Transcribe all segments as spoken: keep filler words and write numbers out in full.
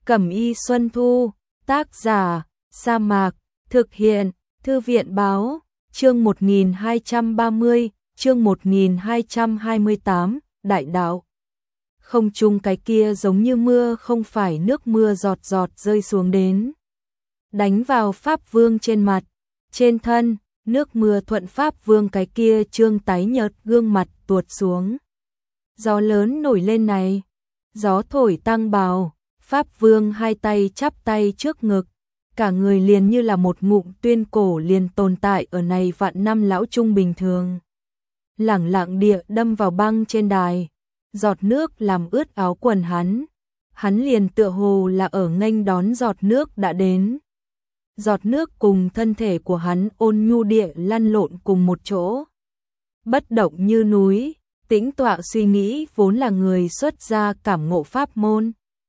Cẩm y Xuân Thu, tác giả, Sa Mạc, thực hiện, Thư viện báo, chương một nghìn hai trăm ba mươi, chương một nghìn hai trăm hai mươi tám, đại đạo. Không trung cái kia giống như mưa không phải nước mưa giọt giọt rơi xuống đến. Đánh vào Pháp Vương trên mặt, trên thân, nước mưa thuận Pháp Vương cái kia trương tái nhợt gương mặt tuột xuống. Gió lớn nổi lên này, gió thổi tăng bào, Pháp Vương hai tay chắp tay trước ngực, cả người liền như là một ngụm tuyên cổ liền tồn tại ở này vạn năm lão trung bình thường. Lẳng lặng địa đâm vào băng trên đài, giọt nước làm ướt áo quần hắn, hắn liền tựa hồ là ở nghênh đón giọt nước đã đến. Giọt nước cùng thân thể của hắn ôn nhu địa lăn lộn cùng một chỗ. Bất động như núi, tĩnh tọa suy nghĩ vốn là người xuất gia cảm ngộ pháp môn.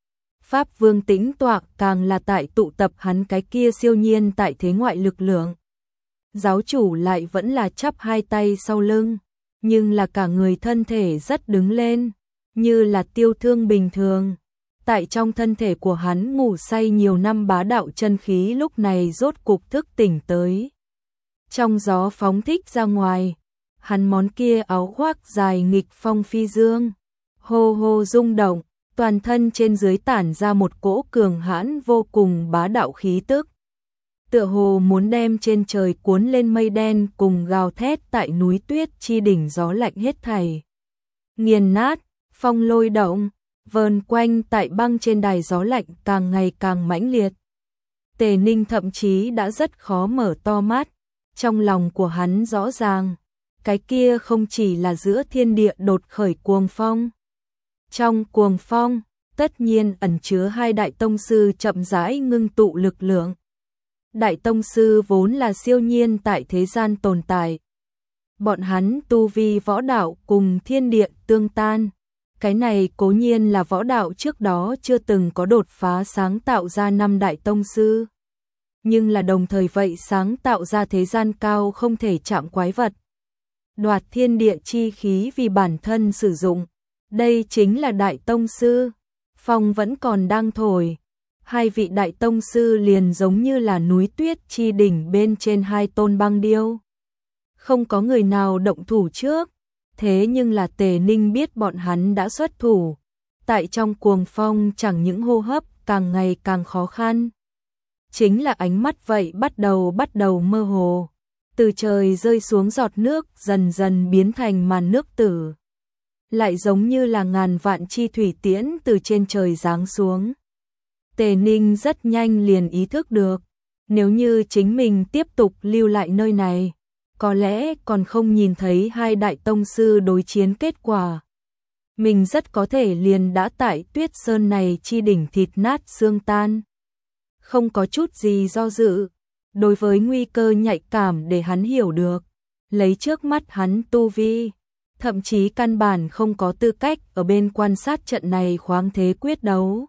Pháp Vương tĩnh tọa càng là tại tụ tập hắn cái kia siêu nhiên tại thế ngoại lực lượng. Giáo chủ lại vẫn là chắp hai tay sau lưng, nhưng là cả người thân thể rất đứng lên, như là tiêu thương bình thường. Tại trong thân thể của hắn ngủ say nhiều năm bá đạo chân khí lúc này rốt cục thức tỉnh tới. Trong gió phóng thích ra ngoài, hắn món kia áo khoác dài nghịch phong phi dương, hô hô rung động, toàn thân trên dưới tản ra một cỗ cường hãn vô cùng bá đạo khí tức. Tựa hồ muốn đem trên trời cuốn lên mây đen cùng gào thét tại núi tuyết chi đỉnh gió lạnh hết thảy. Nghiền nát, phong lôi động, vờn quanh tại băng trên đài gió lạnh càng ngày càng mãnh liệt. Tề Ninh thậm chí đã rất khó mở to mắt, trong lòng của hắn rõ ràng, cái kia không chỉ là giữa thiên địa đột khởi cuồng phong. Trong cuồng phong, tất nhiên ẩn chứa hai đại tông sư chậm rãi ngưng tụ lực lượng. Đại tông sư vốn là siêu nhiên tại thế gian tồn tại. Bọn hắn tu vi võ đạo cùng thiên địa tương tan. Cái này cố nhiên là võ đạo trước đó chưa từng có đột phá sáng tạo ra năm đại tông sư. Nhưng là đồng thời vậy sáng tạo ra thế gian cao không thể chạm quái vật. Đoạt thiên địa chi khí vì bản thân sử dụng. Đây chính là đại tông sư. Phong vẫn còn đang thổi. Hai vị đại tông sư liền giống như là núi tuyết chi đỉnh bên trên hai tôn băng điêu. Không có người nào động thủ trước. Thế nhưng là Tề Ninh biết bọn hắn đã xuất thủ. Tại trong cuồng phong chẳng những hô hấp càng ngày càng khó khăn. Chính là ánh mắt vậy bắt đầu bắt đầu mơ hồ. Từ trời rơi xuống giọt nước dần dần biến thành màn nước tử. Lại giống như là ngàn vạn chi thủy tiễn từ trên trời giáng xuống. Tề Ninh rất nhanh liền ý thức được. Nếu như chính mình tiếp tục lưu lại nơi này, có lẽ còn không nhìn thấy hai đại tông sư đối chiến kết quả. Mình rất có thể liền đã tại tuyết sơn này chi đỉnh thịt nát xương tan. Không có chút gì do dự. Đối với nguy cơ nhạy cảm để hắn hiểu được. Lấy trước mắt hắn tu vi. Thậm chí căn bản không có tư cách ở bên quan sát trận này khoáng thế quyết đấu.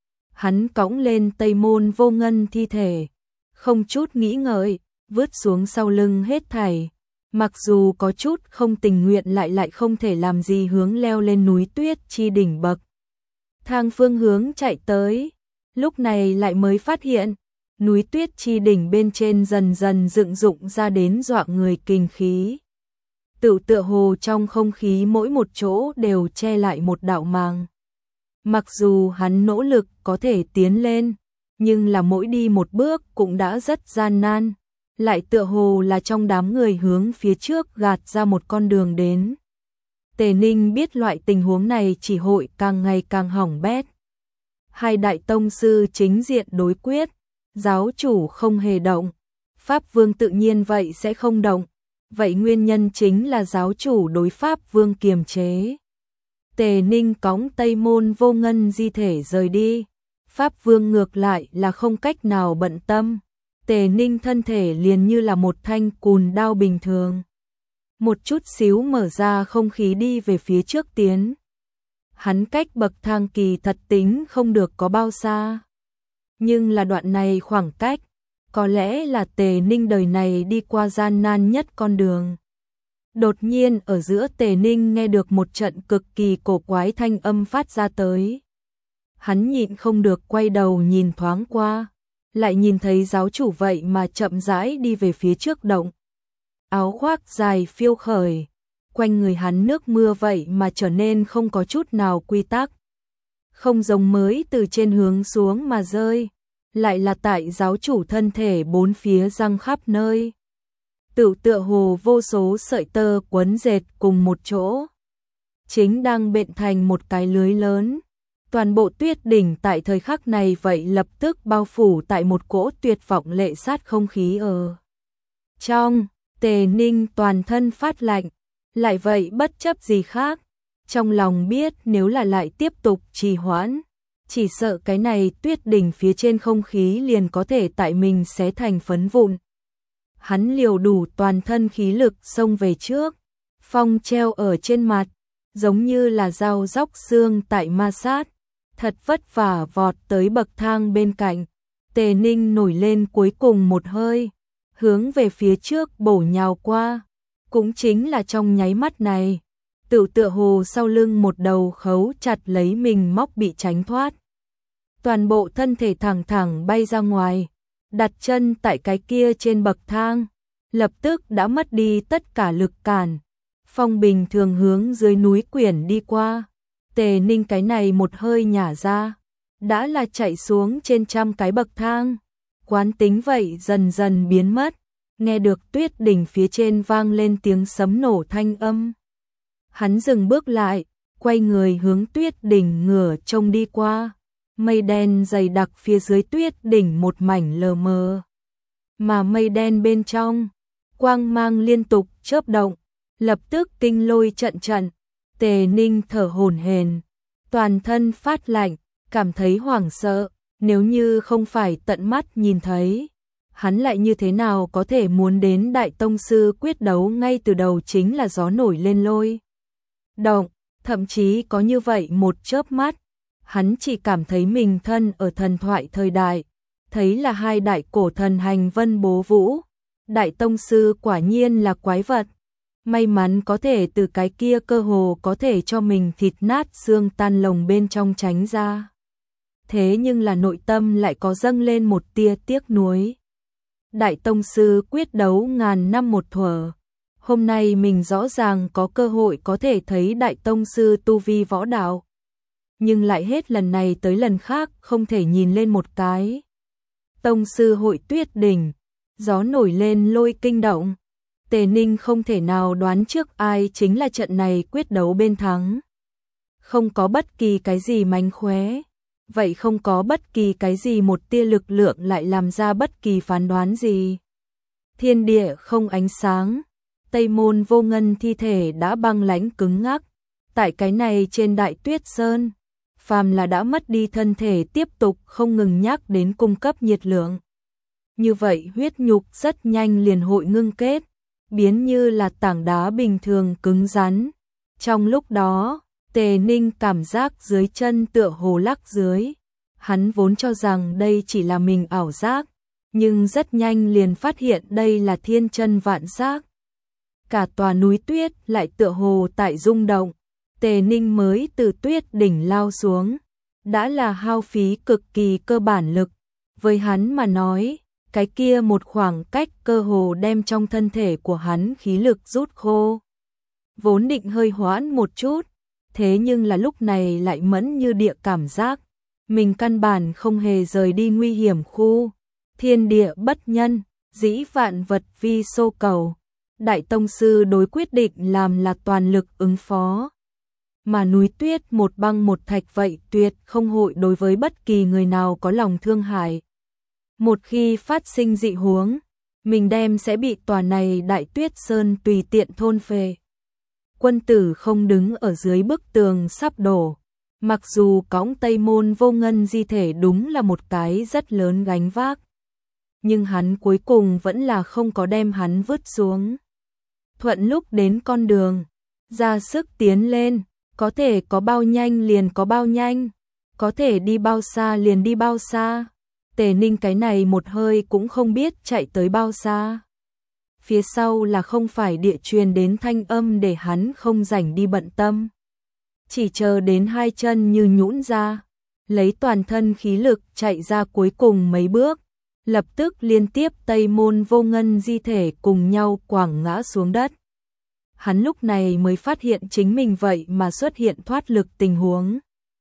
Hắn cõng lên Tây Môn Vô Ngân thi thể. Không chút nghĩ ngợi. Vứt xuống sau lưng hết thảy. Mặc dù có chút không tình nguyện lại lại không thể làm gì hướng leo lên núi tuyết chi đỉnh bậc. Thang phương hướng chạy tới. Lúc này lại mới phát hiện. Núi tuyết chi đỉnh bên trên dần dần dựng dụng ra đến dọa người kinh khí. Tự tựa hồ trong không khí mỗi một chỗ đều che lại một đạo màng. Mặc dù hắn nỗ lực có thể tiến lên. Nhưng là mỗi đi một bước cũng đã rất gian nan. Lại tựa hồ là trong đám người hướng phía trước gạt ra một con đường đến. Tề Ninh biết loại tình huống này chỉ hội càng ngày càng hỏng bét. Hai đại tông sư chính diện đối quyết, giáo chủ không hề động, Pháp Vương tự nhiên vậy sẽ không động. Vậy nguyên nhân chính là giáo chủ đối Pháp Vương kiềm chế. Tề Ninh cõng Tây Môn Vô Ngân di thể rời đi. Pháp Vương ngược lại là không cách nào bận tâm. Tề Ninh thân thể liền như là một thanh cùn đao bình thường. Một chút xíu mở ra không khí đi về phía trước tiến. Hắn cách bậc thang kỳ thật tính không được có bao xa. Nhưng là đoạn này khoảng cách, có lẽ là Tề Ninh đời này đi qua gian nan nhất con đường. Đột nhiên ở giữa Tề Ninh nghe được một trận cực kỳ cổ quái thanh âm phát ra tới. Hắn nhịn không được quay đầu nhìn thoáng qua, lại nhìn thấy giáo chủ vậy mà chậm rãi đi về phía trước động. Áo khoác dài phiêu khởi, quanh người hắn nước mưa vậy mà trở nên không có chút nào quy tắc. Không giống mới từ trên hướng xuống mà rơi, lại là tại giáo chủ thân thể bốn phía răng khắp nơi. Tự tựa hồ vô số sợi tơ quấn dệt cùng một chỗ, chính đang bện thành một cái lưới lớn. Toàn bộ Tuyết đỉnh tại thời khắc này vậy lập tức bao phủ tại một cỗ tuyệt vọng lệ sát không khí ở trong. Tề Ninh toàn thân phát lạnh, lại vậy bất chấp gì khác, trong lòng biết nếu là lại tiếp tục trì hoãn, chỉ sợ cái này Tuyết đỉnh phía trên không khí liền có thể tại mình xé thành phấn vụn. Hắn liều đủ toàn thân khí lực xông về trước, phong treo ở trên mặt, giống như là dao róc xương tại ma sát, thật vất vả vọt tới bậc thang bên cạnh. Tề Ninh nổi lên cuối cùng một hơi, hướng về phía trước bổ nhào qua, cũng chính là trong nháy mắt này, tự tựa hồ sau lưng một đầu khấu chặt lấy mình móc bị tránh thoát. Toàn bộ thân thể thẳng thẳng bay ra ngoài, đặt chân tại cái kia trên bậc thang, lập tức đã mất đi tất cả lực cản. Phong bình thường hướng dưới núi quyển đi qua, Tề Ninh cái này một hơi nhả ra, đã là chạy xuống trên trăm cái bậc thang. Quán tính vậy dần dần biến mất, nghe được Tuyết đỉnh phía trên vang lên tiếng sấm nổ thanh âm. Hắn dừng bước lại, quay người hướng Tuyết đỉnh ngửa trông đi qua, mây đen dày đặc phía dưới Tuyết đỉnh một mảnh lờ mờ. Mà mây đen bên trong, quang mang liên tục chớp động, lập tức kinh lôi trận trận. Tề Ninh thở hổn hển, toàn thân phát lạnh, cảm thấy hoảng sợ, nếu như không phải tận mắt nhìn thấy, hắn lại như thế nào có thể muốn đến Đại Tông Sư quyết đấu ngay từ đầu chính là gió nổi lên lôi động, thậm chí có như vậy một chớp mắt, hắn chỉ cảm thấy mình thân ở thần thoại thời đại, thấy là hai đại cổ thần hành vân bố vũ. Đại Tông Sư quả nhiên là quái vật, may mắn có thể từ cái kia cơ hồ có thể cho mình thịt nát xương tan lồng bên trong tránh ra. Thế nhưng là nội tâm lại có dâng lên một tia tiếc nuối. Đại Tông Sư quyết đấu ngàn năm một thuở, hôm nay mình rõ ràng có cơ hội có thể thấy Đại Tông Sư tu vi võ đạo, nhưng lại hết lần này tới lần khác không thể nhìn lên một cái. Tông Sư hội Tuyết đỉnh, gió nổi lên lôi kinh động. Tề Ninh không thể nào đoán trước ai chính là trận này quyết đấu bên thắng. Không có bất kỳ cái gì mánh khóe, vậy không có bất kỳ cái gì một tia lực lượng lại làm ra bất kỳ phán đoán gì. Thiên địa không ánh sáng, Tây Môn Vô Ngân thi thể đã băng lãnh cứng ngắc. Tại cái này trên Đại Tuyết Sơn, phàm là đã mất đi thân thể tiếp tục không ngừng nhắc đến cung cấp nhiệt lượng. Như vậy huyết nhục rất nhanh liền hội ngưng kết, biến như là tảng đá bình thường cứng rắn. Trong lúc đó, Tề Ninh cảm giác dưới chân tựa hồ lắc dưới. Hắn vốn cho rằng đây chỉ là mình ảo giác, nhưng rất nhanh liền phát hiện đây là thiên chân vạn giác. Cả tòa núi tuyết lại tựa hồ tại rung động. Tề Ninh mới từ Tuyết đỉnh lao xuống, đã là hao phí cực kỳ cơ bản lực. Với hắn mà nói, cái kia một khoảng cách cơ hồ đem trong thân thể của hắn khí lực rút khô. Vốn định hơi hoãn một chút, thế nhưng là lúc này lại mẫn như địa cảm giác. Mình căn bản không hề rời đi nguy hiểm khu. Thiên địa bất nhân, dĩ vạn vật vi xô cầu. Đại Tông Sư đối quyết định làm là toàn lực ứng phó. Mà núi tuyết một băng một thạch vậy tuyệt không hội đối với bất kỳ người nào có lòng thương hại. Một khi phát sinh dị huống, mình đem sẽ bị tòa này Đại Tuyết Sơn tùy tiện thôn phệ. Quân tử không đứng ở dưới bức tường sắp đổ, mặc dù cõng Tây Môn Vô Ngân di thể đúng là một cái rất lớn gánh vác, nhưng hắn cuối cùng vẫn là không có đem hắn vứt xuống. Thuận lúc đến con đường, ra sức tiến lên, có thể có bao nhanh liền có bao nhanh, có thể đi bao xa liền đi bao xa. Tề Ninh cái này một hơi cũng không biết chạy tới bao xa. Phía sau là không phải địa truyền đến thanh âm để hắn không rảnh đi bận tâm. Chỉ chờ đến hai chân như nhũn ra, lấy toàn thân khí lực chạy ra cuối cùng mấy bước, lập tức liên tiếp Tây Môn Vô Ngân di thể cùng nhau quẳng ngã xuống đất. Hắn lúc này mới phát hiện chính mình vậy mà xuất hiện thoát lực tình huống.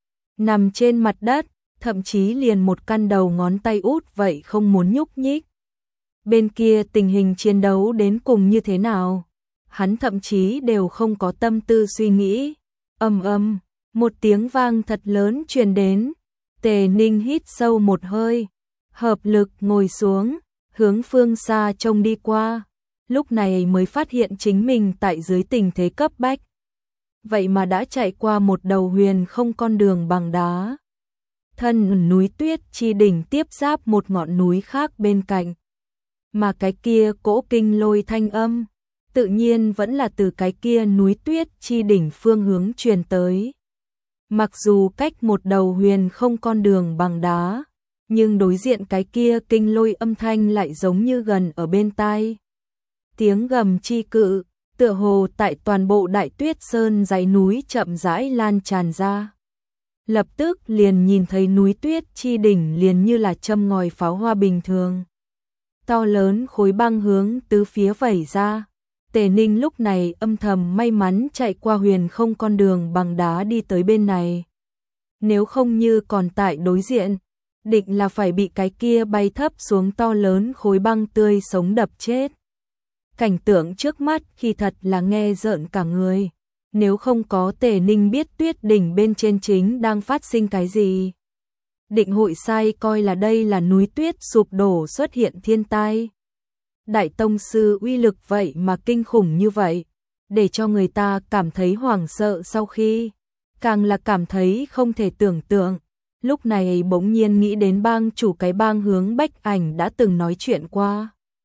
Nằm trên mặt đất, thậm chí liền một căn đầu ngón tay út vậy không muốn nhúc nhích. Bên kia tình hình chiến đấu đến cùng như thế nào? Hắn thậm chí đều không có tâm tư suy nghĩ. Ầm ầm, một tiếng vang thật lớn truyền đến. Tề Ninh hít sâu một hơi, hợp lực ngồi xuống, hướng phương xa trông đi qua. Lúc này mới phát hiện chính mình tại dưới tình thế cấp bách. Vậy mà đã chạy qua một đầu huyền không con đường bằng đá. Thân núi tuyết chi đỉnh tiếp giáp một ngọn núi khác bên cạnh. Mà cái kia cỗ kinh lôi thanh âm, tự nhiên vẫn là từ cái kia núi tuyết chi đỉnh phương hướng truyền tới. Mặc dù cách một đầu huyền không con đường bằng đá, nhưng đối diện cái kia kinh lôi âm thanh lại giống như gần ở bên tai. Tiếng gầm chi cự, tựa hồ tại toàn bộ Đại Tuyết Sơn dãy núi chậm rãi lan tràn ra. Lập tức liền nhìn thấy núi tuyết chi đỉnh liền như là châm ngòi pháo hoa bình thường. To lớn khối băng hướng tứ phía vẩy ra. Tề Ninh lúc này âm thầm may mắn chạy qua huyền không con đường bằng đá đi tới bên này. Nếu không như còn tại đối diện, định là phải bị cái kia bay thấp xuống to lớn khối băng tươi sống đập chết. Cảnh tượng trước mắt khi thật là nghe rợn cả người. Nếu không có Tề Ninh biết tuyết đỉnh bên trên chính đang phát sinh cái gì, định hội sai coi là đây là núi tuyết sụp đổ xuất hiện thiên tai. Đại tông sư uy lực vậy mà kinh khủng như vậy, để cho người ta cảm thấy hoảng sợ sau khi, càng là cảm thấy không thể tưởng tượng. Lúc này bỗng nhiên nghĩ đến bang chủ cái bang Hướng Bách Ảnh đã từng nói chuyện qua.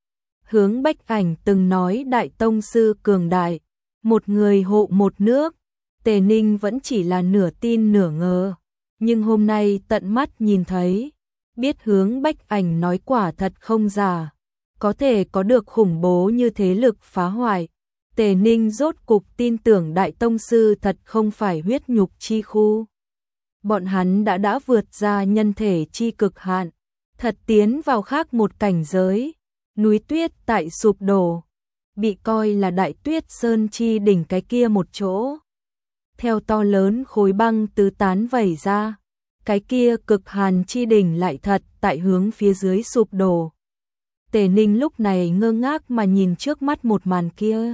Hướng Bách Ảnh từng nói đại tông sư cường đại, một người hộ một nước. Tề Ninh vẫn chỉ là nửa tin nửa ngờ, nhưng hôm nay tận mắt nhìn thấy, biết Hướng Bách Ảnh nói quả thật không giả, có thể có được khủng bố như thế lực phá hoại. Tề Ninh rốt cục tin tưởng đại tông sư thật không phải huyết nhục chi khu. Bọn hắn đã đã vượt ra nhân thể chi cực hạn, thật tiến vào khác một cảnh giới. Núi tuyết tại sụp đổ, bị coi là Đại Tuyết Sơn chi đỉnh cái kia một chỗ. Theo to lớn khối băng tứ tán vẩy ra, cái kia cực hàn chi đỉnh lại thật tại hướng phía dưới sụp đổ. Tề Ninh lúc này ngơ ngác mà nhìn trước mắt một màn kia.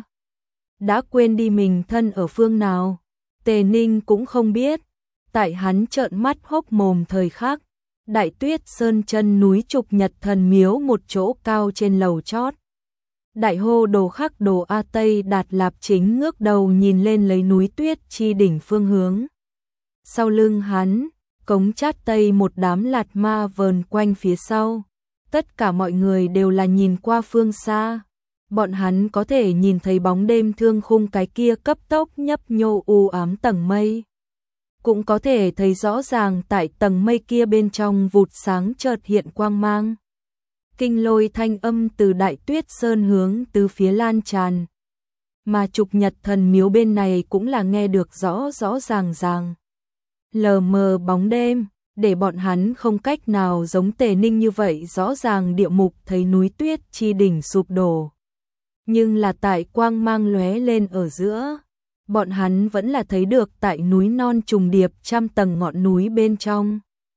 Đã quên đi mình thân ở phương nào, Tề Ninh cũng không biết. Tại hắn trợn mắt hốc mồm thời khắc, Đại Tuyết Sơn chân núi Trục Nhật Thần Miếu một chỗ cao trên lầu chót. Đại hô đồ khắc đồ A Tây Đạt Lạp chính ngước đầu nhìn lên lấy núi tuyết chi đỉnh phương hướng. Sau lưng hắn, Cống Chát Tây một đám lạt ma vờn quanh phía sau. Tất cả mọi người đều là nhìn qua phương xa. Bọn hắn có thể nhìn thấy bóng đêm thương khung cái kia cấp tốc nhấp nhô u ám tầng mây. Cũng có thể thấy rõ ràng tại tầng mây kia bên trong vụt sáng chợt hiện quang mang. Kinh lôi thanh âm từ Đại Tuyết Sơn hướng từ phía lan tràn. Mà Trục Nhật Thần Miếu bên này cũng là nghe được rõ rõ ràng ràng. Lờ mờ bóng đêm, để bọn hắn không cách nào giống Tề Ninh như vậy rõ ràng địa mục thấy núi tuyết chi đỉnh sụp đổ. Nhưng là tại quang mang lóe lên ở giữa, bọn hắn vẫn là thấy được tại núi non trùng điệp trăm tầng ngọn núi bên trong.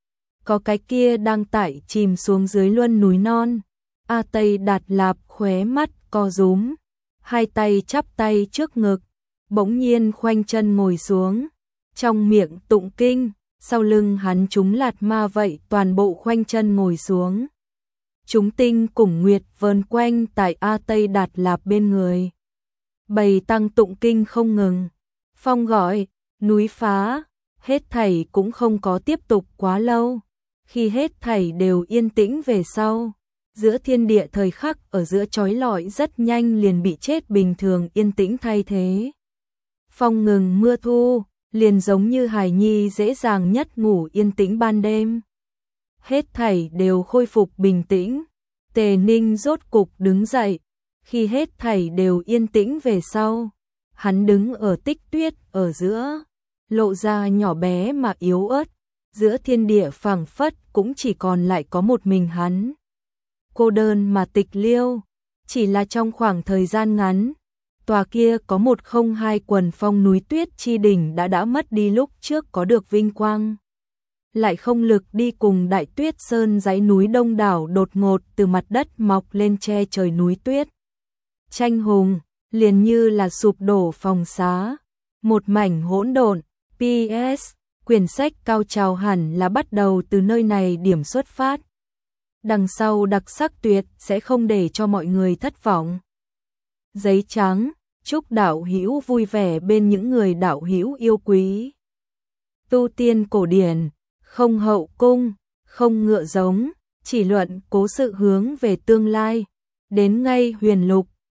Có cái kia đang tại chìm xuống dưới luân núi non. A Tây Đạt Lạp khóe mắt co rúm, hai tay chắp tay trước ngực, bỗng nhiên khoanh chân ngồi xuống, trong miệng tụng kinh, sau lưng hắn chúng lạt ma vậy toàn bộ khoanh chân ngồi xuống. Chúng tinh cùng nguyệt vờn quanh tại A Tây Đạt Lạp bên người. Bầy tăng tụng kinh không ngừng, phong gọi, núi phá, hết thảy cũng không có tiếp tục quá lâu. Khi hết thảy đều yên tĩnh về sau, giữa thiên địa thời khắc ở giữa chói lọi rất nhanh liền bị chết bình thường yên tĩnh thay thế. Phong ngừng mưa thu, liền giống như hài nhi dễ dàng nhất ngủ yên tĩnh ban đêm. Hết thảy đều khôi phục bình tĩnh. Tề Ninh rốt cục đứng dậy, khi hết thảy đều yên tĩnh về sau, hắn đứng ở tích tuyết ở giữa, lộ ra nhỏ bé mà yếu ớt, giữa thiên địa phảng phất cũng chỉ còn lại có một mình hắn. Cô đơn mà tịch liêu, chỉ là trong khoảng thời gian ngắn, tòa kia có một không hai quần phong núi tuyết chi đỉnh đã đã mất đi lúc trước có được vinh quang. Lại không lực đi cùng Đại Tuyết Sơn dãy núi đông đảo đột ngột từ mặt đất mọc lên che trời núi tuyết. Tranh hùng, liền như là sụp đổ phòng xá, một mảnh hỗn độn. pê ét, quyển sách cao trào hẳn là bắt đầu từ nơi này điểm xuất phát. Đằng sau đặc sắc tuyệt sẽ không để cho mọi người thất vọng. Giấy trắng, chúc đạo hữu vui vẻ bên những người đạo hữu yêu quý. Tu tiên cổ điển, không hậu cung, không ngựa giống, chỉ luận cố sự hướng về tương lai. Đến ngay huyền lục,